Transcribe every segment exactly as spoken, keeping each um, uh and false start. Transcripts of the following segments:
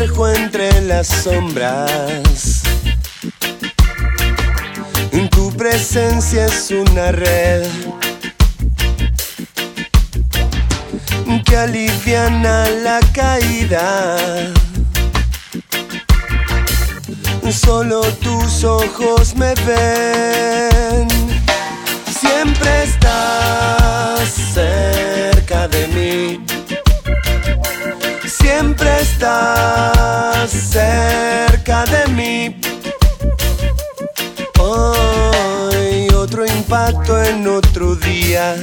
sumerjo entre las sombras. Tu presencia es una red que aliviana la caída. Solo tus ojos me ven. Siempre estás cerca de mí. Siempre estás cerca de mí. Hoy otro impacto en otro día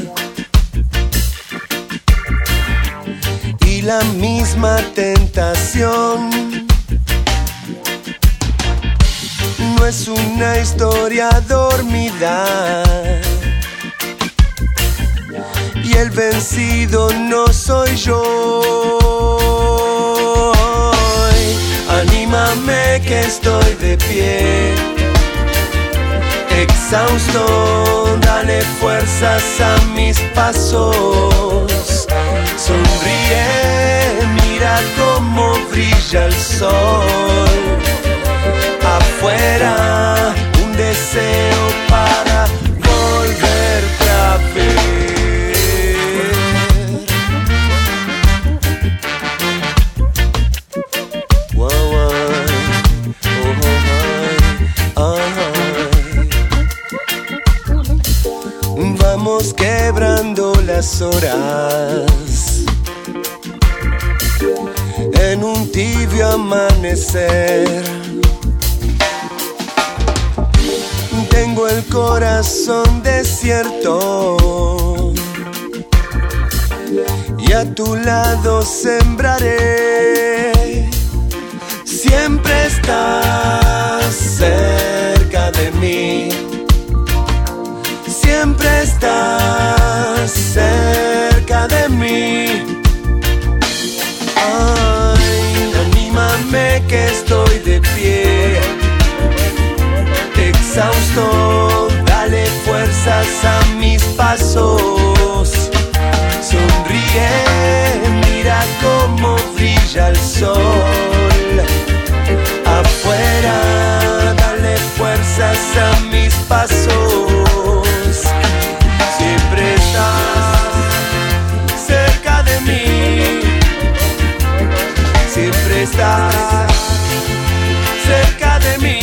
y la misma tentación. No es una historia dormida y el vencido no soy yo. Anímame que estoy de pie, exhausto, dale fuerzas a mis pasos. Sonríe, mira cómo brilla el sol. Afuera, un deseo para volverte a ver. Wow, wow. Oh, oh, oh. Vamos quebrando las horas en un tibio amanecer. Tengo el corazón desierto y a tu lado sembraré. Siempre estás cerca de mí. Siempre estás cerca de mí. Ay, anímame que estoy de pie, exhausto, dale fuerzas a mis pasos. Sonríe, mira cómo brilla el sol. Afuera, dale fuerzas a mis pasos. Siempre estás cerca de mí. Siempre estás cerca de mí.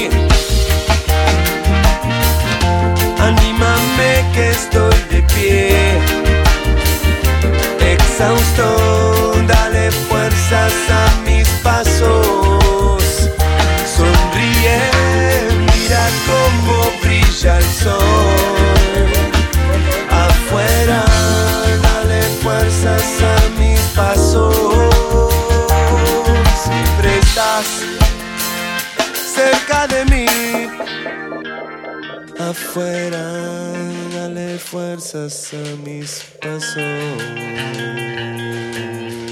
Anímame que estoy de pie, exhausto, dale fuerzas a mis pasos. Sonríe, mira cómo brilla el sol. Afuera, dale fuerzas a mis pasos. Siempre estás cerca de mí. Afuera, dale fuerzas a mis pasos.